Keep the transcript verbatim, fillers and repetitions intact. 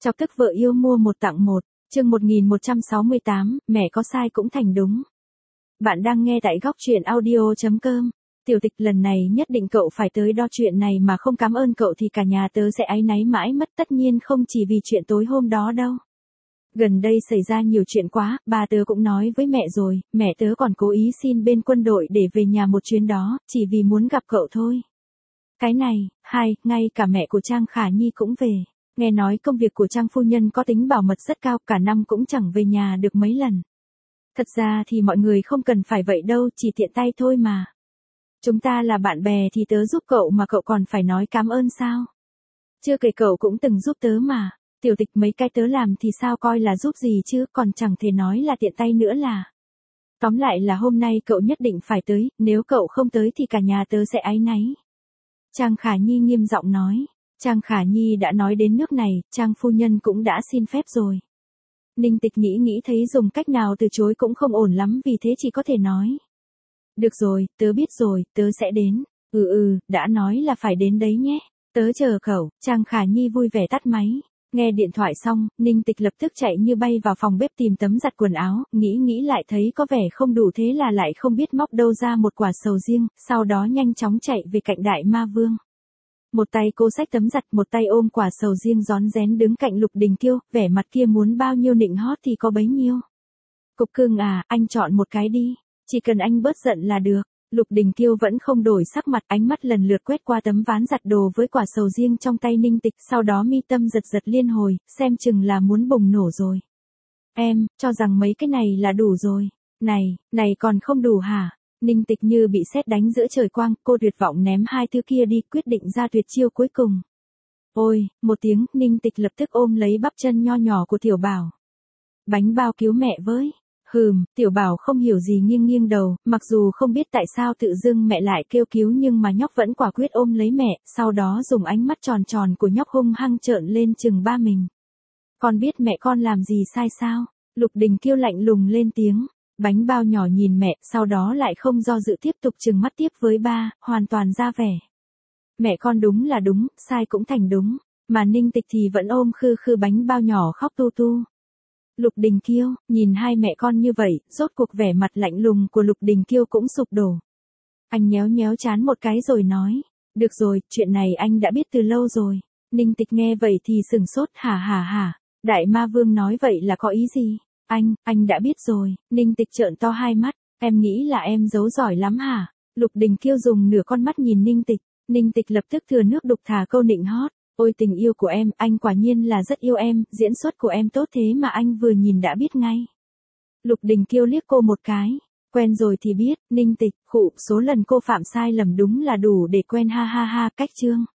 Chọc tức vợ yêu mua một tặng một, chương một nghìn một trăm sáu mươi tám, mẹ có sai cũng thành đúng. Bạn đang nghe tại góc truyện audio chấm com. Tiểu Tịch, lần này nhất định cậu phải tới đo chuyện này, mà không cảm ơn cậu thì cả nhà tớ sẽ áy náy mãi mất, tất nhiên không chỉ vì chuyện tối hôm đó đâu. Gần đây xảy ra nhiều chuyện quá, ba tớ cũng nói với mẹ rồi, mẹ tớ còn cố ý xin bên quân đội để về nhà một chuyến đó, chỉ vì muốn gặp cậu thôi. Cái này, hai, ngay cả mẹ của Trang Khả Nhi cũng về. Nghe nói công việc của Trang phu nhân có tính bảo mật rất cao, cả năm cũng chẳng về nhà được mấy lần. Thật ra thì mọi người không cần phải vậy đâu, chỉ tiện tay thôi mà. Chúng ta là bạn bè thì tớ giúp cậu mà cậu còn phải nói cảm ơn sao? Chưa kể cậu cũng từng giúp tớ mà. Tiểu Tịch, mấy cái tớ làm thì sao coi là giúp gì chứ, còn chẳng thể nói là tiện tay nữa là. Tóm lại là hôm nay cậu nhất định phải tới, nếu cậu không tới thì cả nhà tớ sẽ áy náy. Trang Khả Nhi nghiêm giọng nói. Trang Khả Nhi đã nói đến nước này, Trang phu nhân cũng đã xin phép rồi. Ninh Tịch nghĩ nghĩ thấy dùng cách nào từ chối cũng không ổn lắm, vì thế chỉ có thể nói. Được rồi, tớ biết rồi, tớ sẽ đến. Ừ ừ, đã nói là phải đến đấy nhé. Tớ chờ cậu. Trang Khả Nhi vui vẻ tắt máy. Nghe điện thoại xong, Ninh Tịch lập tức chạy như bay vào phòng bếp tìm tấm giặt quần áo, nghĩ nghĩ lại thấy có vẻ không đủ, thế là lại không biết móc đâu ra một quả sầu riêng, sau đó nhanh chóng chạy về cạnh Đại Ma Vương. Một tay cô xách tấm giặt, một tay ôm quả sầu riêng rón rén đứng cạnh Lục Đình Kiêu, vẻ mặt kia muốn bao nhiêu nịnh hót thì có bấy nhiêu. Cục cưng à, anh chọn một cái đi, chỉ cần anh bớt giận là được. Lục Đình Kiêu vẫn không đổi sắc mặt, ánh mắt lần lượt quét qua tấm ván giặt đồ với quả sầu riêng trong tay Ninh Tịch, sau đó mi tâm giật giật liên hồi, xem chừng là muốn bùng nổ rồi. Em, cho rằng mấy cái này là đủ rồi. Này, này còn không đủ hả? Ninh Tịch như bị sét đánh giữa trời quang, cô tuyệt vọng ném hai thứ kia đi, quyết định ra tuyệt chiêu cuối cùng. Ôi, một tiếng, Ninh Tịch lập tức ôm lấy bắp chân nho nhỏ của Tiểu Bảo. Bánh bao cứu mẹ với. Hừm, Tiểu Bảo không hiểu gì nghiêng nghiêng đầu, mặc dù không biết tại sao tự dưng mẹ lại kêu cứu nhưng mà nhóc vẫn quả quyết ôm lấy mẹ, sau đó dùng ánh mắt tròn tròn của nhóc hung hăng trợn lên chừng ba mình. Con biết mẹ con làm gì sai sao? Lục Đình Kiêu lạnh lùng lên tiếng. Bánh bao nhỏ nhìn mẹ, sau đó lại không do dự tiếp tục trừng mắt tiếp với ba, hoàn toàn ra vẻ. Mẹ con đúng là đúng, sai cũng thành đúng, mà Ninh Tịch thì vẫn ôm khư khư bánh bao nhỏ khóc tu tu. Lục Đình Kiêu, nhìn hai mẹ con như vậy, rốt cuộc vẻ mặt lạnh lùng của Lục Đình Kiêu cũng sụp đổ. Anh nhéo nhéo trán một cái rồi nói, được rồi, chuyện này anh đã biết từ lâu rồi. Ninh Tịch nghe vậy thì sừng sốt, hả hả hả, Đại Ma Vương nói vậy là có ý gì? Anh, anh đã biết rồi. Ninh Tịch trợn to hai mắt, em nghĩ là em giấu giỏi lắm hả? Lục Đình Kiêu dùng nửa con mắt nhìn Ninh Tịch, Ninh Tịch lập tức thừa nước đục thả câu nịnh hót. Ôi tình yêu của em, anh quả nhiên là rất yêu em, diễn xuất của em tốt thế mà anh vừa nhìn đã biết ngay. Lục Đình Kiêu liếc cô một cái, quen rồi thì biết. Ninh Tịch, khụ, số lần cô phạm sai lầm đúng là đủ để quen, ha ha ha, cách chương.